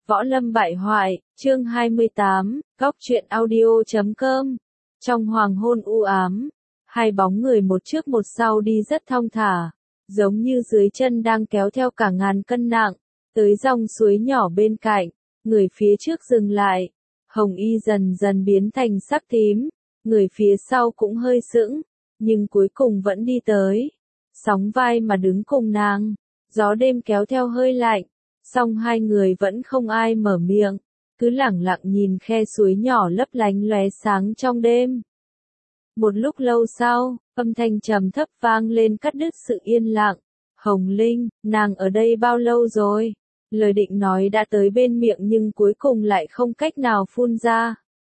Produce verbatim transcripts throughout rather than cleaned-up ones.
Võ Lâm bại hoại, chương hai mươi tám, góc truyện audio chấm com. Trong hoàng hôn u ám, hai bóng người một trước một sau đi rất thong thả, giống như dưới chân đang kéo theo cả ngàn cân nặng, tới dòng suối nhỏ bên cạnh, người phía trước dừng lại, hồng y dần dần biến thành sắc tím, người phía sau cũng hơi sững, nhưng cuối cùng vẫn đi tới, sóng vai mà đứng cùng nàng, gió đêm kéo theo hơi lạnh. Song hai người vẫn không ai mở miệng, cứ lẳng lặng nhìn khe suối nhỏ lấp lánh lóe sáng trong đêm. Một lúc lâu sau, âm thanh trầm thấp vang lên cắt đứt sự yên lặng. Hồng Linh, nàng ở đây bao lâu rồi? Lời định nói đã tới bên miệng nhưng cuối cùng lại không cách nào phun ra.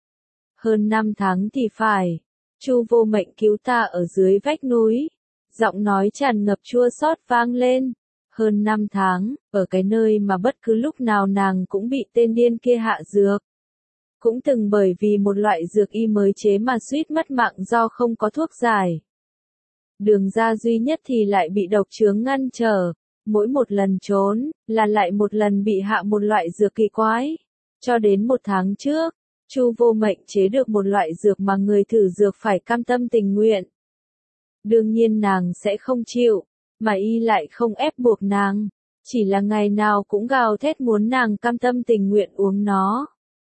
Hơn năm tháng thì phải. Chu Vô Mệnh cứu ta ở dưới vách núi. Giọng nói tràn ngập chua xót vang lên. Hơn năm tháng, ở cái nơi mà bất cứ lúc nào nàng cũng bị tên điên kia hạ dược. Cũng từng bởi vì một loại dược y mới chế mà suýt mất mạng do không có thuốc giải. Đường ra duy nhất thì lại bị độc chướng ngăn trở, mỗi một lần trốn, là lại một lần bị hạ một loại dược kỳ quái. Cho đến một tháng trước, Chu Vô Mệnh chế được một loại dược mà người thử dược phải cam tâm tình nguyện. Đương nhiên nàng sẽ không chịu. Mà y lại không ép buộc nàng, chỉ là ngày nào cũng gào thét muốn nàng cam tâm tình nguyện uống nó.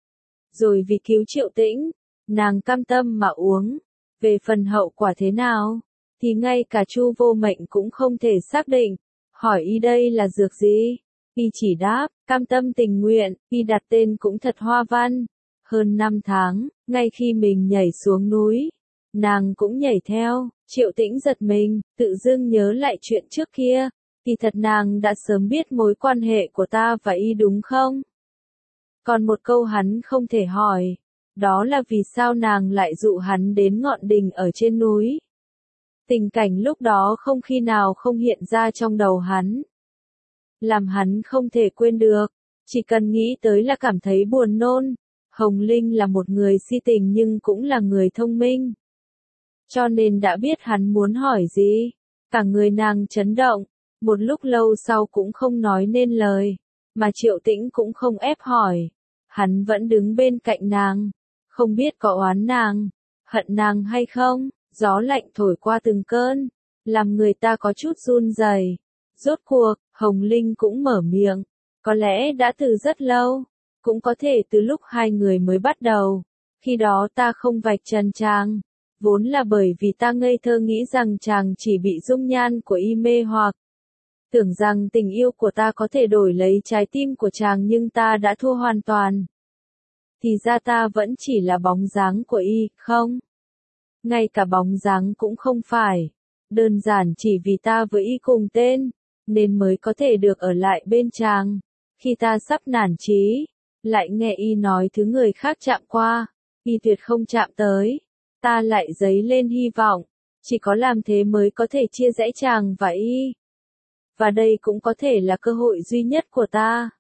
Rồi vì cứu Triệu Tĩnh, nàng cam tâm mà uống. Về phần hậu quả thế nào, thì ngay cả Chu Vô Mệnh cũng không thể xác định. Hỏi y đây là dược gì? Y chỉ đáp, cam tâm tình nguyện, y đặt tên cũng thật hoa văn. Hơn năm tháng, ngay khi mình nhảy xuống núi, nàng cũng nhảy theo. Triệu Tĩnh giật mình, tự dưng nhớ lại chuyện trước kia, thì thật nàng đã sớm biết mối quan hệ của ta và y đúng không? Còn một câu hắn không thể hỏi, đó là vì sao nàng lại dụ hắn đến ngọn đình ở trên núi. Tình cảnh lúc đó không khi nào không hiện ra trong đầu hắn. Làm hắn không thể quên được, chỉ cần nghĩ tới là cảm thấy buồn nôn. Hồng Linh là một người si tình nhưng cũng là người thông minh. Cho nên đã biết hắn muốn hỏi gì, cả người nàng chấn động, một lúc lâu sau cũng không nói nên lời, mà Triệu Tĩnh cũng không ép hỏi, hắn vẫn đứng bên cạnh nàng, không biết có oán nàng, hận nàng hay không, gió lạnh thổi qua từng cơn, làm người ta có chút run rẩy. Rốt cuộc, Hồng Linh cũng mở miệng, có lẽ đã từ rất lâu, cũng có thể từ lúc hai người mới bắt đầu, khi đó ta không vạch trần chàng. Vốn là bởi vì ta ngây thơ nghĩ rằng chàng chỉ bị dung nhan của y mê hoặc. Tưởng rằng tình yêu của ta có thể đổi lấy trái tim của chàng nhưng ta đã thua hoàn toàn. Thì ra ta vẫn chỉ là bóng dáng của y, không? Ngay cả bóng dáng cũng không phải. Đơn giản chỉ vì ta với y cùng tên, nên mới có thể được ở lại bên chàng. Khi ta sắp nản chí, lại nghe y nói thứ người khác chạm qua, y tuyệt không chạm tới. Ta lại dấy lên hy vọng, chỉ có làm thế mới có thể chia rẽ chàng và y. Và đây cũng có thể là cơ hội duy nhất của ta.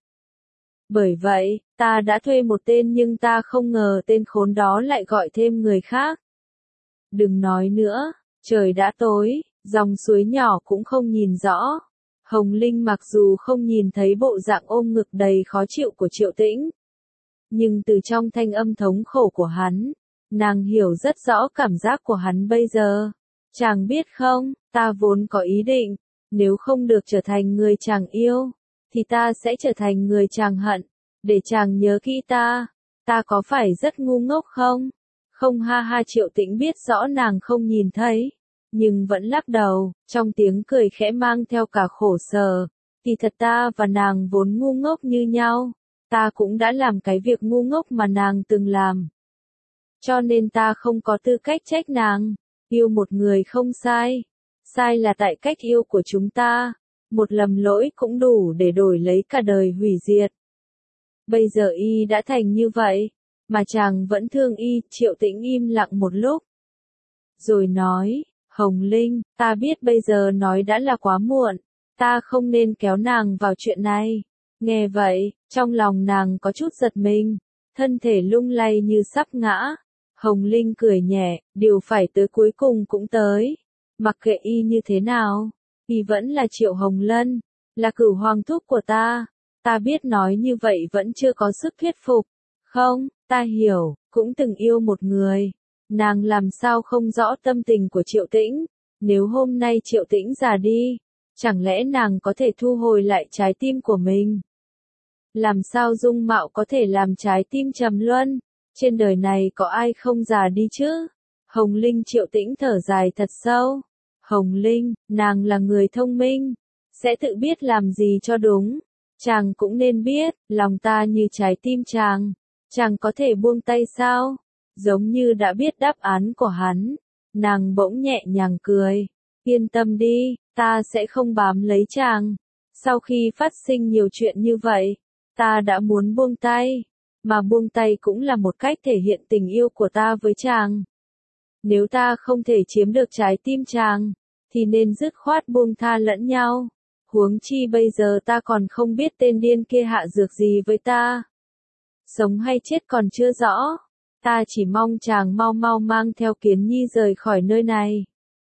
Bởi vậy, ta đã thuê một tên nhưng ta không ngờ tên khốn đó lại gọi thêm người khác. Đừng nói nữa, trời đã tối, dòng suối nhỏ cũng không nhìn rõ. Hồng Linh mặc dù không nhìn thấy bộ dạng ôm ngực đầy khó chịu của Triệu Tĩnh, nhưng từ trong thanh âm thống khổ của hắn, nàng hiểu rất rõ cảm giác của hắn bây giờ. Chàng biết không, ta vốn có ý định, nếu không được trở thành người chàng yêu, thì ta sẽ trở thành người chàng hận, để chàng nhớ kỹ ta. Ta có phải rất ngu ngốc không? Không ha ha. Triệu Tĩnh biết rõ nàng không nhìn thấy, nhưng vẫn lắc đầu, trong tiếng cười khẽ mang theo cả khổ sở. Thì thật ta và nàng vốn ngu ngốc như nhau, ta cũng đã làm cái việc ngu ngốc mà nàng từng làm. Cho nên ta không có tư cách trách nàng. Yêu một người không sai. Sai là tại cách yêu của chúng ta. Một lầm lỗi cũng đủ để đổi lấy cả đời hủy diệt. Bây giờ y đã thành như vậy, mà chàng vẫn thương y. Triệu Tĩnh im lặng một lúc, rồi nói, Hồng Linh, ta biết bây giờ nói đã là quá muộn. Ta không nên kéo nàng vào chuyện này. Nghe vậy, trong lòng nàng có chút giật mình, thân thể lung lay như sắp ngã. Hồng Linh cười nhẹ, điều phải tới cuối cùng cũng tới. Mặc kệ y như thế nào, y vẫn là Triệu Hồng Lân, là cửu hoàng thúc của ta. Ta biết nói như vậy vẫn chưa có sức thuyết phục. Không, ta hiểu, cũng từng yêu một người. Nàng làm sao không rõ tâm tình của Triệu Tĩnh. Nếu hôm nay Triệu Tĩnh già đi, chẳng lẽ nàng có thể thu hồi lại trái tim của mình? Làm sao dung mạo có thể làm trái tim trầm luân? Trên đời này có ai không già đi chứ? Hồng Linh Triệu Tĩnh thở dài thật sâu. Hồng Linh, nàng là người thông minh, sẽ tự biết làm gì cho đúng. Chàng cũng nên biết, lòng ta như trái tim chàng. Chàng có thể buông tay sao? Giống như đã biết đáp án của hắn. Nàng bỗng nhẹ nhàng cười. Yên tâm đi, ta sẽ không bám lấy chàng. Sau khi phát sinh nhiều chuyện như vậy, ta đã muốn buông tay. Mà buông tay cũng là một cách thể hiện tình yêu của ta với chàng. Nếu ta không thể chiếm được trái tim chàng, thì nên dứt khoát buông tha lẫn nhau. Huống chi bây giờ ta còn không biết tên điên kia hạ dược gì với ta. Sống hay chết còn chưa rõ. Ta chỉ mong chàng mau mau mang theo Kiến Nhi rời khỏi nơi này.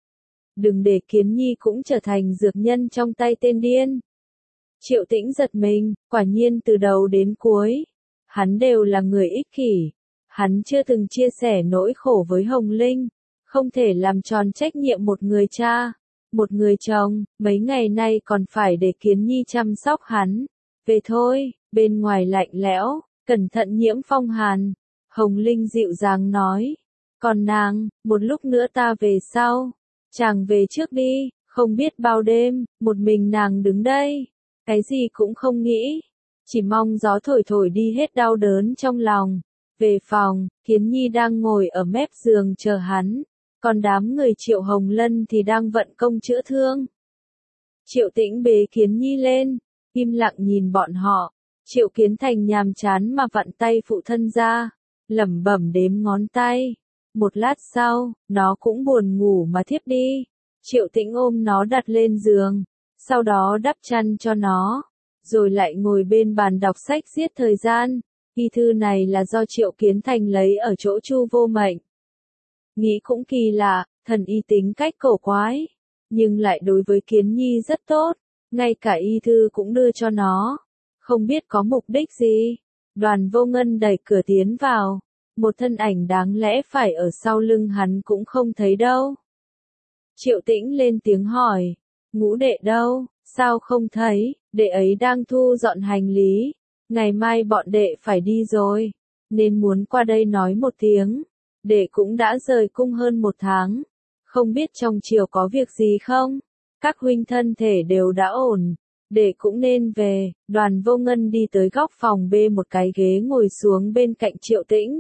Đừng để Kiến Nhi cũng trở thành dược nhân trong tay tên điên. Triệu Tĩnh giật mình, quả nhiên từ đầu đến cuối. Hắn đều là người ích kỷ. Hắn chưa từng chia sẻ nỗi khổ với Hồng Linh. Không thể làm tròn trách nhiệm một người cha. Một người chồng, mấy ngày nay còn phải để Kiến Nhi chăm sóc hắn. Về thôi, bên ngoài lạnh lẽo, cẩn thận nhiễm phong hàn. Hồng Linh dịu dàng nói. Còn nàng, một lúc nữa ta về sau. Chàng về trước đi, không biết bao đêm, một mình nàng đứng đây. Cái gì cũng không nghĩ. Chỉ mong gió thổi thổi đi hết đau đớn trong lòng. Về phòng, Kiến Nhi đang ngồi ở mép giường chờ hắn. Còn đám người Triệu Hồng Lân thì đang vận công chữa thương. Triệu Tĩnh bế Kiến Nhi lên, im lặng nhìn bọn họ. Triệu Kiến Thành nhàm chán mà vặn tay phụ thân ra, lẩm bẩm đếm ngón tay. Một lát sau, nó cũng buồn ngủ mà thiếp đi. Triệu Tĩnh ôm nó đặt lên giường, sau đó đắp chăn cho nó, rồi lại ngồi bên bàn đọc sách giết thời gian. Y thư này là do Triệu Kiến Thành lấy ở chỗ Chu Vô Mệnh. Nghĩ cũng kỳ lạ, thần y tính cách cổ quái, nhưng lại đối với Kiến Nhi rất tốt, ngay cả y thư cũng đưa cho nó. Không biết có mục đích gì. Đoàn Vô Ngân đẩy cửa tiến vào, một thân ảnh đáng lẽ phải ở sau lưng hắn cũng không thấy đâu. Triệu Tĩnh lên tiếng hỏi, Ngũ đệ đâu, sao không thấy? Đệ ấy đang thu dọn hành lý, ngày mai bọn đệ phải đi rồi, nên muốn qua đây nói một tiếng. Đệ cũng đã rời cung hơn một tháng, không biết trong triều có việc gì không? Các huynh thân thể đều đã ổn, đệ cũng nên về. Đoàn Vô Ngân đi tới góc phòng bê một cái ghế ngồi xuống bên cạnh Triệu Tĩnh.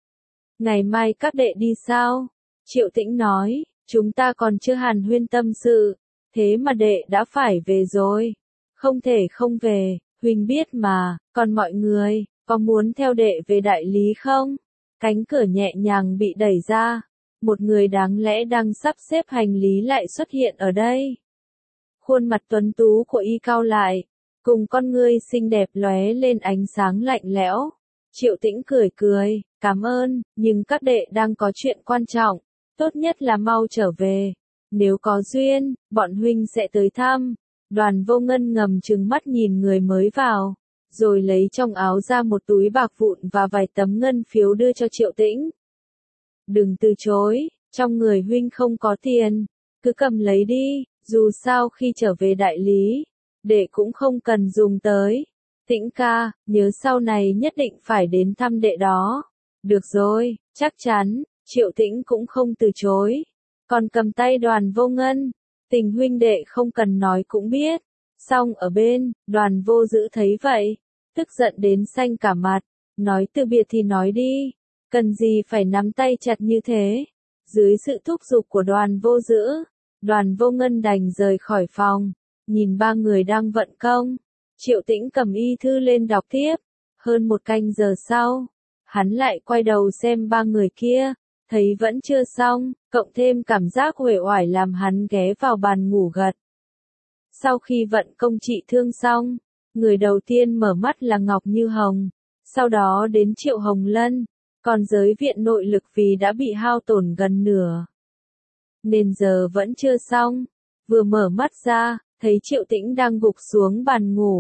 Ngày mai các đệ đi sao? Triệu Tĩnh nói, chúng ta còn chưa hàn huyên tâm sự, thế mà đệ đã phải về rồi. Không thể không về, huynh biết mà, còn mọi người, có muốn theo đệ về đại lý không? Cánh cửa nhẹ nhàng bị đẩy ra, một người đáng lẽ đang sắp xếp hành lý lại xuất hiện ở đây. Khuôn mặt tuấn tú của y cau lại, cùng con ngươi xinh đẹp lóe lên ánh sáng lạnh lẽo. Triệu Tĩnh cười cười, cảm ơn, nhưng các đệ đang có chuyện quan trọng, tốt nhất là mau trở về. Nếu có duyên, bọn huynh sẽ tới thăm. Đoàn Vô Ngân ngầm trừng mắt nhìn người mới vào, rồi lấy trong áo ra một túi bạc vụn và vài tấm ngân phiếu đưa cho Triệu Tĩnh. Đừng từ chối, trong người huynh không có tiền, cứ cầm lấy đi, dù sao khi trở về đại lý, đệ cũng không cần dùng tới. Tĩnh ca, nhớ sau này nhất định phải đến thăm đệ đó. Được rồi, chắc chắn, Triệu Tĩnh cũng không từ chối. Còn cầm tay Đoàn Vô Ngân, tình huynh đệ không cần nói cũng biết. Xong ở bên, Đoàn Vô Dữ thấy vậy, tức giận đến xanh cả mặt, nói từ biệt thì nói đi, cần gì phải nắm tay chặt như thế. Dưới sự thúc giục của Đoàn Vô Dữ, Đoàn Vô Ngân đành rời khỏi phòng, nhìn ba người đang vận công. Triệu Tĩnh cầm y thư lên đọc tiếp. Hơn một canh giờ sau, hắn lại quay đầu xem ba người kia, thấy vẫn chưa xong, cộng thêm cảm giác uể oải làm hắn ghé vào bàn ngủ gật. Sau khi vận công trị thương xong, người đầu tiên mở mắt là Ngọc Như Hồng, sau đó đến Triệu Hồng Lân, còn giới viện nội lực vì đã bị hao tổn gần nửa, nên giờ vẫn chưa xong. Vừa mở mắt ra, thấy Triệu Tĩnh đang gục xuống bàn ngủ,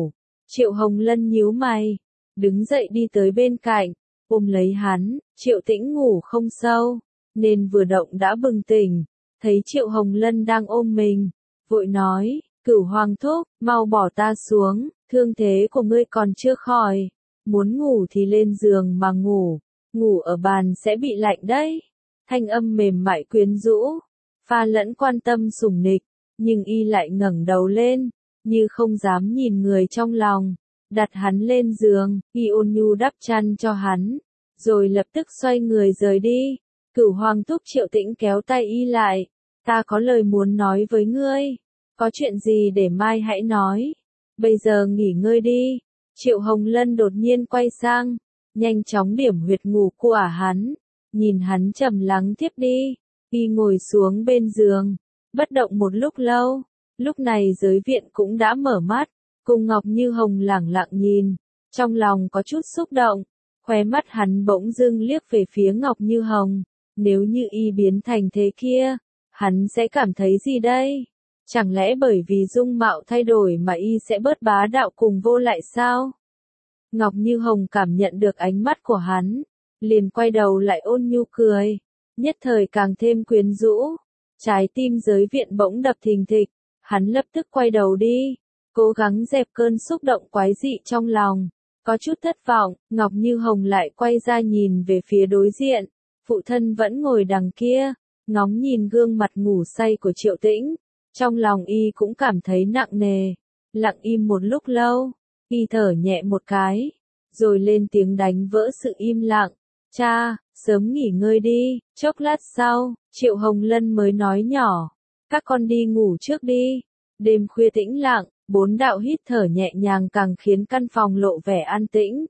Triệu Hồng Lân nhíu mày, đứng dậy đi tới bên cạnh, ôm lấy hắn. Triệu Tĩnh ngủ không sâu, nên vừa động đã bừng tỉnh, thấy Triệu Hồng Lân đang ôm mình, vội nói, Cửu Hoàng thúc, mau bỏ ta xuống, thương thế của ngươi còn chưa khỏi, muốn ngủ thì lên giường mà ngủ, ngủ ở bàn sẽ bị lạnh đấy. Thanh âm mềm mại quyến rũ, pha lẫn quan tâm sủng nịch, nhưng y lại ngẩng đầu lên, như không dám nhìn người trong lòng, đặt hắn lên giường, y ôn nhu đắp chăn cho hắn, rồi lập tức xoay người rời đi. Cửu Hoàng thúc. Triệu Tĩnh kéo tay y lại, ta có lời muốn nói với ngươi, có chuyện gì để mai hãy nói, bây giờ nghỉ ngơi đi. Triệu Hồng Lân đột nhiên quay sang, nhanh chóng điểm huyệt ngủ của hắn, nhìn hắn trầm lắng thiếp đi, y ngồi xuống bên giường, bất động một lúc lâu. Lúc này giới viện cũng đã mở mắt, cùng Ngọc Như Hồng lẳng lặng nhìn, trong lòng có chút xúc động, khóe mắt hắn bỗng dưng liếc về phía Ngọc Như Hồng, nếu như y biến thành thế kia, hắn sẽ cảm thấy gì đây? Chẳng lẽ bởi vì dung mạo thay đổi mà y sẽ bớt bá đạo cùng vô lại sao? Ngọc Như Hồng cảm nhận được ánh mắt của hắn, liền quay đầu lại ôn nhu cười, nhất thời càng thêm quyến rũ. Trái tim giới viện bỗng đập thình thịch, hắn lập tức quay đầu đi, cố gắng dẹp cơn xúc động quái dị trong lòng, có chút thất vọng. Ngọc Như Hồng lại quay ra nhìn về phía đối diện, phụ thân vẫn ngồi đằng kia, ngóng nhìn gương mặt ngủ say của Triệu Tĩnh, trong lòng y cũng cảm thấy nặng nề, lặng im một lúc lâu, y thở nhẹ một cái, rồi lên tiếng đánh vỡ sự im lặng, cha, sớm nghỉ ngơi đi. Chốc lát sau, Triệu Hồng Lân mới nói nhỏ, các con đi ngủ trước đi. Đêm khuya tĩnh lặng, bốn đạo hít thở nhẹ nhàng càng khiến căn phòng lộ vẻ an tĩnh.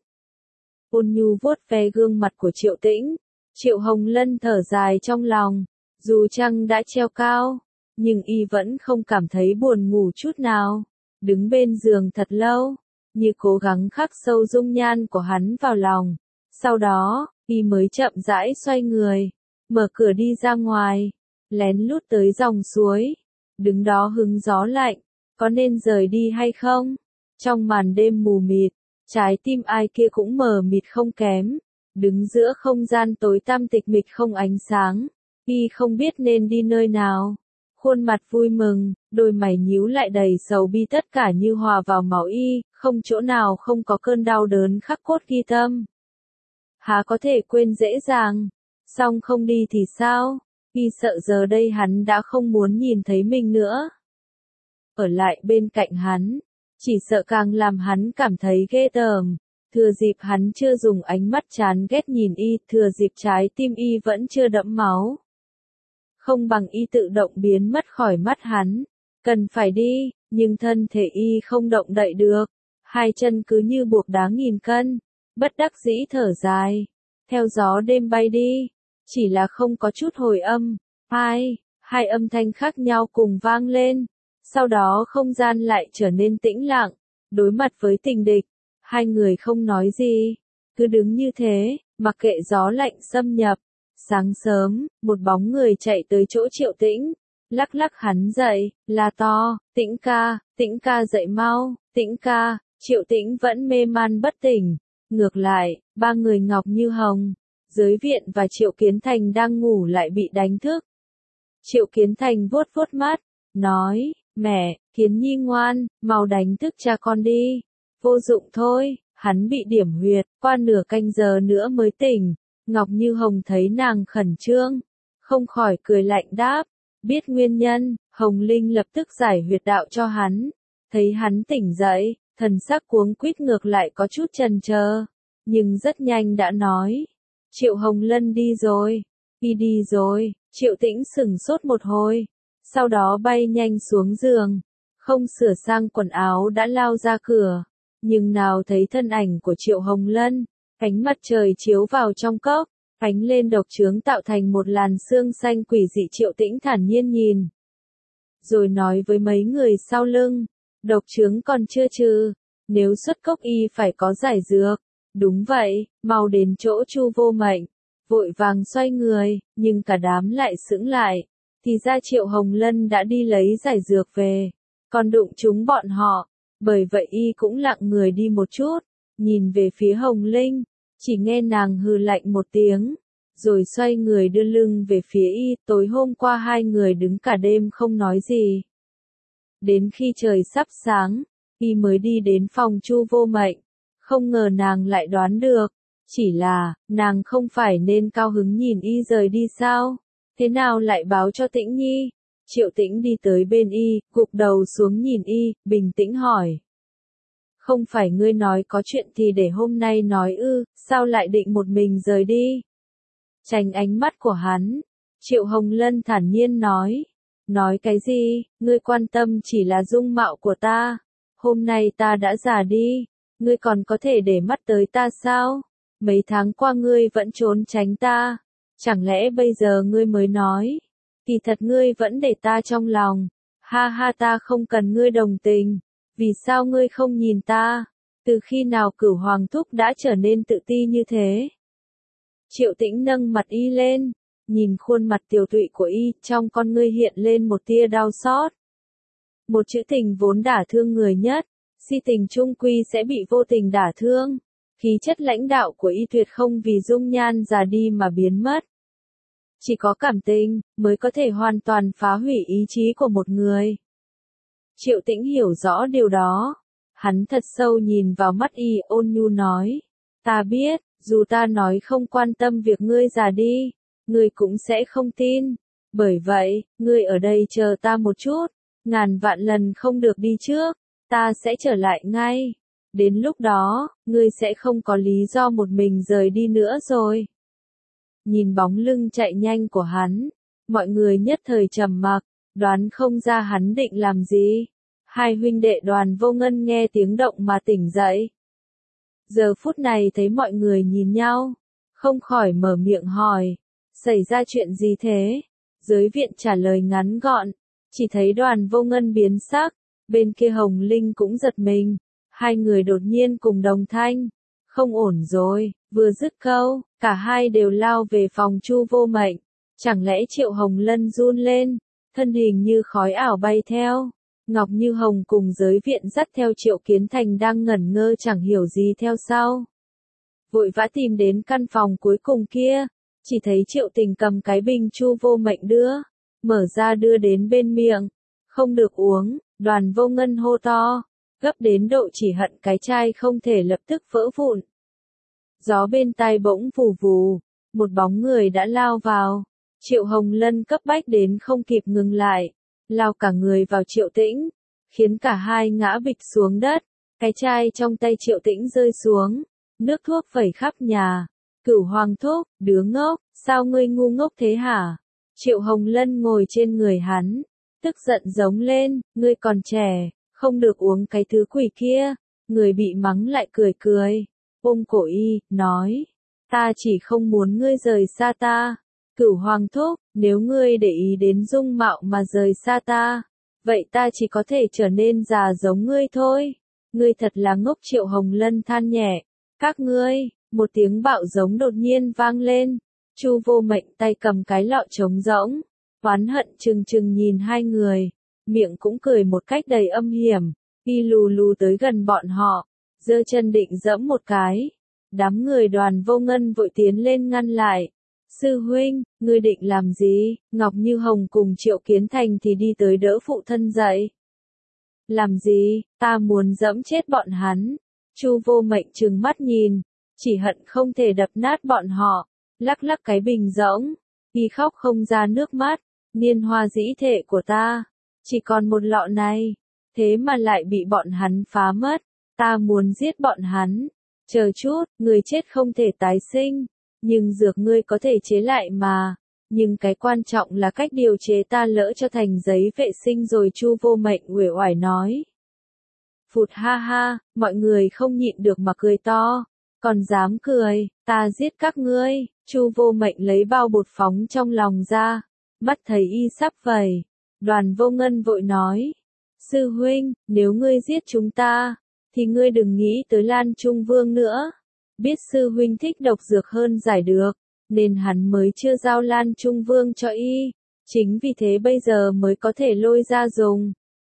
Ôn nhu vuốt ve gương mặt của Triệu Tĩnh, Triệu Hồng Lân thở dài trong lòng, dù trăng đã treo cao, nhưng y vẫn không cảm thấy buồn ngủ chút nào, đứng bên giường thật lâu, như cố gắng khắc sâu dung nhan của hắn vào lòng. Sau đó, y mới chậm rãi xoay người, mở cửa đi ra ngoài, lén lút tới dòng suối, đứng đó hứng gió lạnh, có nên rời đi hay không? Trong màn đêm mù mịt, trái tim ai kia cũng mờ mịt không kém, đứng giữa không gian tối tăm tịch mịch không ánh sáng, y không biết nên đi nơi nào. Khuôn mặt vui mừng, đôi mày nhíu lại đầy sầu bi, tất cả như hòa vào máu y, không chỗ nào không có cơn đau đớn khắc cốt ghi tâm. Há có thể quên dễ dàng, song không đi thì sao? Y sợ giờ đây hắn đã không muốn nhìn thấy mình nữa. Ở lại bên cạnh hắn, chỉ sợ càng làm hắn cảm thấy ghê tởm. Thừa dịp hắn chưa dùng ánh mắt chán ghét nhìn y, thừa dịp trái tim y vẫn chưa đẫm máu. Không bằng y tự động biến mất khỏi mắt hắn. Cần phải đi, nhưng thân thể y không động đậy được. Hai chân cứ như buộc đá nghìn cân. Bất đắc dĩ thở dài, theo gió đêm bay đi, chỉ là không có chút hồi âm. Hai, hai âm thanh khác nhau cùng vang lên, sau đó không gian lại trở nên tĩnh lặng, đối mặt với tình địch, hai người không nói gì, cứ đứng như thế, mặc kệ gió lạnh xâm nhập. Sáng sớm, một bóng người chạy tới chỗ Triệu Tĩnh, lắc lắc hắn dậy, la to, Tĩnh ca, Tĩnh ca dậy mau, Tĩnh ca. Triệu Tĩnh vẫn mê man bất tỉnh. Ngược lại, ba người Ngọc Như Hồng, Giới Viện và Triệu Kiến Thành đang ngủ lại bị đánh thức. Triệu Kiến Thành vuốt vuốt mắt, nói, mẹ, Kiến Nhi ngoan, mau đánh thức cha con đi. Vô dụng thôi, hắn bị điểm huyệt, qua nửa canh giờ nữa mới tỉnh. Ngọc Như Hồng thấy nàng khẩn trương, không khỏi cười lạnh đáp, biết nguyên nhân. Hồng Linh lập tức giải huyệt đạo cho hắn, thấy hắn tỉnh dậy, thần sắc cuống quýt ngược lại có chút chần chờ, nhưng rất nhanh đã nói, Triệu Hồng Lân đi rồi, y đi rồi. Triệu Tĩnh sửng sốt một hồi, sau đó bay nhanh xuống giường, không sửa sang quần áo đã lao ra cửa, nhưng nào thấy thân ảnh của Triệu Hồng Lân, ánh mặt trời chiếu vào trong cốc, ánh lên độc chướng tạo thành một làn sương xanh quỷ dị. Triệu Tĩnh thản nhiên nhìn, rồi nói với mấy người sau lưng, độc chướng còn chưa trừ, nếu xuất cốc y phải có giải dược. Đúng vậy, mau đến chỗ Chu Vô Mệnh, vội vàng xoay người, nhưng cả đám lại sững lại, thì ra Triệu Hồng Lân đã đi lấy giải dược về, còn đụng chúng bọn họ. Bởi vậy y cũng lặng người đi một chút, nhìn về phía Hồng Linh, chỉ nghe nàng hừ lạnh một tiếng, rồi xoay người đưa lưng về phía y. Tối hôm qua hai người đứng cả đêm không nói gì. Đến khi trời sắp sáng, y mới đi đến phòng Chu Vô Mệnh, không ngờ nàng lại đoán được, chỉ là, nàng không phải nên cao hứng nhìn y rời đi sao, thế nào lại báo cho Tĩnh Nhi? Triệu Tĩnh đi tới bên y, gục đầu xuống nhìn y, bình tĩnh hỏi. Không phải ngươi nói có chuyện thì để hôm nay nói ư, sao lại định một mình rời đi? Tránh ánh mắt của hắn, Triệu Hồng Lân thản nhiên nói. Nói cái gì, ngươi quan tâm chỉ là dung mạo của ta. Hôm nay ta đã già đi, ngươi còn có thể để mắt tới ta sao? Mấy tháng qua ngươi vẫn trốn tránh ta, chẳng lẽ bây giờ ngươi mới nói? Kỳ thật ngươi vẫn để ta trong lòng, ha ha ta không cần ngươi đồng tình, vì sao ngươi không nhìn ta? Từ khi nào Cửu Hoàng Thúc đã trở nên tự ti như thế? Triệu Tĩnh nâng mặt y lên, nhìn khuôn mặt tiều tụy của y, trong con ngươi hiện lên một tia đau xót. Một chữ tình vốn đả thương người nhất, si tình chung quy sẽ bị vô tình đả thương. Khí chất lãnh đạo của y tuyệt không vì dung nhan già đi mà biến mất. Chỉ có cảm tình, mới có thể hoàn toàn phá hủy ý chí của một người. Triệu Tĩnh hiểu rõ điều đó. Hắn thật sâu nhìn vào mắt y, ôn nhu nói. Ta biết, dù ta nói không quan tâm việc ngươi già đi, ngươi cũng sẽ không tin. Bởi vậy, ngươi ở đây chờ ta một chút, ngàn vạn lần không được đi trước, ta sẽ trở lại ngay. Đến lúc đó, ngươi sẽ không có lý do một mình rời đi nữa rồi. Nhìn bóng lưng chạy nhanh của hắn, mọi người nhất thời trầm mặc, đoán không ra hắn định làm gì. Hai huynh đệ Đoàn Vô Ngân nghe tiếng động mà tỉnh dậy. Giờ phút này thấy mọi người nhìn nhau, không khỏi mở miệng hỏi, xảy ra chuyện gì thế? Giới viện trả lời ngắn gọn, chỉ thấy Đoàn Vô Ngân biến sắc, bên kia Hồng Linh cũng giật mình, hai người đột nhiên cùng đồng thanh, không ổn rồi, vừa dứt câu, cả hai đều lao về phòng Chu Vô Mệnh, chẳng lẽ Triệu Hồng Lân run lên, thân hình như khói ảo bay theo. Ngọc Như Hồng cùng giới viện dắt theo Triệu Kiến Thành đang ngẩn ngơ chẳng hiểu gì theo sau. Vội vã tìm đến căn phòng cuối cùng kia, chỉ thấy Triệu Tình cầm cái bình Chu Vô Mệnh đưa, mở ra đưa đến bên miệng, không được uống. Đoàn Vô Ngân hô to, gấp đến độ chỉ hận cái chai không thể lập tức vỡ vụn. Gió bên tai bỗng vù vù, một bóng người đã lao vào, Triệu Hồng Lân cấp bách đến không kịp ngừng lại, lao cả người vào Triệu Tĩnh, khiến cả hai ngã bịch xuống đất, cái chai trong tay Triệu Tĩnh rơi xuống, nước thuốc vẩy khắp nhà. Cửu Hoàng Thúc, đứa ngốc, sao ngươi ngu ngốc thế hả? Triệu Hồng Lân ngồi trên người hắn, tức giận giống lên, ngươi còn trẻ, không được uống cái thứ quỷ kia. Người bị mắng lại cười cười, ôm cổ y, nói, ta chỉ không muốn ngươi rời xa ta. Cửu Hoàng Thúc, nếu ngươi để ý đến dung mạo mà rời xa ta, vậy ta chỉ có thể trở nên già giống ngươi thôi. Ngươi thật là ngốc. Triệu Hồng Lân than nhẹ, các ngươi, một tiếng bạo giống đột nhiên vang lên, Chu Vô Mệnh tay cầm cái lọ trống rỗng, oán hận trừng trừng nhìn hai người, miệng cũng cười một cách đầy âm hiểm, y lù lù tới gần bọn họ, giơ chân định giẫm một cái. Đám người Đoàn Vô Ngân vội tiến lên ngăn lại. Sư huynh, ngươi định làm gì? Ngọc Như Hồng cùng Triệu Kiến Thành thì đi tới đỡ phụ thân dậy. Làm gì? Ta muốn giẫm chết bọn hắn. Chu Vô Mệnh trừng mắt nhìn, chỉ hận không thể đập nát bọn họ, lắc lắc cái bình rỗng, y khóc không ra nước mắt. Niên hoa dĩ thệ của ta, chỉ còn một lọ này, thế mà lại bị bọn hắn phá mất. Ta muốn giết bọn hắn. Chờ chút, người chết không thể tái sinh, nhưng dược ngươi có thể chế lại mà. Nhưng cái quan trọng là cách điều chế, ta lỡ cho thành giấy vệ sinh rồi. Chu Vô Mệnh uể oải nói. Phụt ha ha, mọi người không nhịn được mà cười to. Còn dám cười, ta giết các ngươi. Chu Vô Mệnh lấy bao bột phóng trong lòng ra, mắt thấy y sắp vẩy. Đoàn Vô Ngân vội nói, sư huynh, nếu ngươi giết chúng ta, thì ngươi đừng nghĩ tới Lan Trung Vương nữa. Biết sư huynh thích độc dược hơn giải được, nên hắn mới chưa giao Lan Trung Vương cho y. Chính vì thế bây giờ mới có thể lôi ra dùng.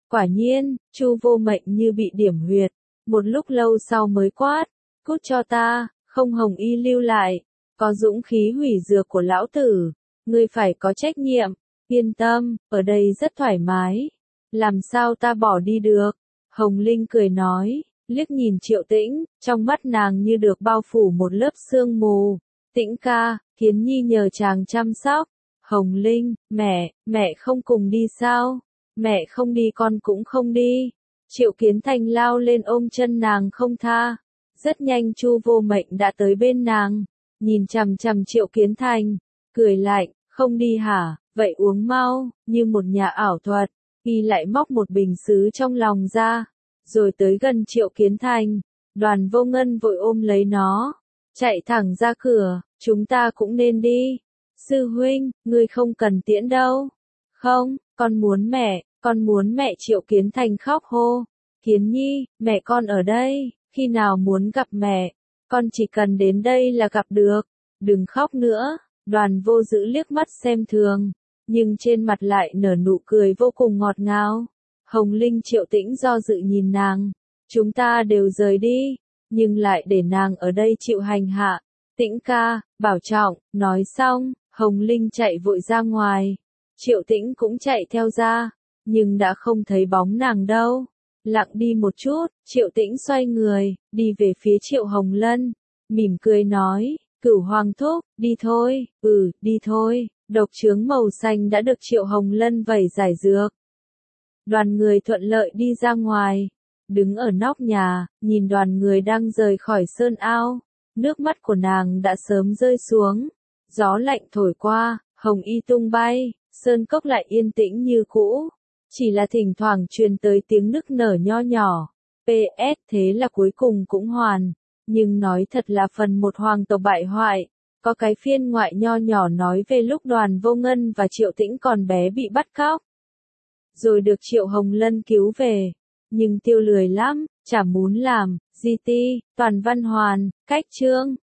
Quả nhiên, Chu Vô Mệnh như bị điểm huyệt, một lúc lâu sau mới quát, cút cho ta, không Hồng Y lưu lại, có dũng khí hủy dược của lão tử, ngươi phải có trách nhiệm, yên tâm, ở đây rất thoải mái, làm sao ta bỏ đi được, Hồng Linh cười nói, liếc nhìn Triệu Tĩnh, trong mắt nàng như được bao phủ một lớp sương mù, Tĩnh ca, Kiến Nhi nhờ chàng chăm sóc, Hồng Linh, mẹ, mẹ không cùng đi sao? Mẹ không đi con cũng không đi. Triệu Kiến Thành lao lên ôm chân nàng không tha. Rất nhanh Chu Vô Mệnh đã tới bên nàng, nhìn chằm chằm Triệu Kiến Thành, cười lạnh, không đi hả, vậy uống mau, như một nhà ảo thuật, y lại móc một bình sứ trong lòng ra, rồi tới gần Triệu Kiến Thành, Đoàn Vô Ngân vội ôm lấy nó, chạy thẳng ra cửa, chúng ta cũng nên đi. Sư huynh, ngươi không cần tiễn đâu. Không, con muốn mẹ, con muốn mẹ. Triệu Kiến Thành khóc hô. Kiến Nhi, mẹ con ở đây, khi nào muốn gặp mẹ, con chỉ cần đến đây là gặp được, đừng khóc nữa. Đoàn Vô Dữ liếc mắt xem thường, nhưng trên mặt lại nở nụ cười vô cùng ngọt ngào. Hồng Linh Triệu Tĩnh do dự nhìn nàng, chúng ta đều rời đi, nhưng lại để nàng ở đây chịu hành hạ. Tĩnh ca, bảo trọng, nói xong, Hồng Linh chạy vội ra ngoài, Triệu Tĩnh cũng chạy theo ra, nhưng đã không thấy bóng nàng đâu. Lặng đi một chút, Triệu Tĩnh xoay người, đi về phía Triệu Hồng Lân, mỉm cười nói, Cửu Hoàng thúc, đi thôi, ừ, đi thôi. Độc chướng màu xanh đã được Triệu Hồng Lân vẩy giải dược. Đoàn người thuận lợi đi ra ngoài, đứng ở nóc nhà, nhìn đoàn người đang rời khỏi sơn ao, nước mắt của nàng đã sớm rơi xuống. Gió lạnh thổi qua, hồng y tung bay, sơn cốc lại yên tĩnh như cũ, chỉ là thỉnh thoảng truyền tới tiếng nức nở nho nhỏ. pê ét thế là cuối cùng cũng hoàn, nhưng nói thật là phần một hoàng tộc bại hoại. Có cái phiên ngoại nho nhỏ nói về lúc Đoàn Vô Ngân và Triệu Tĩnh còn bé bị bắt cóc, rồi được Triệu Hồng Lân cứu về, nhưng tiêu lười lắm, chả muốn làm. giê tê, toàn văn hoàn, cách chương.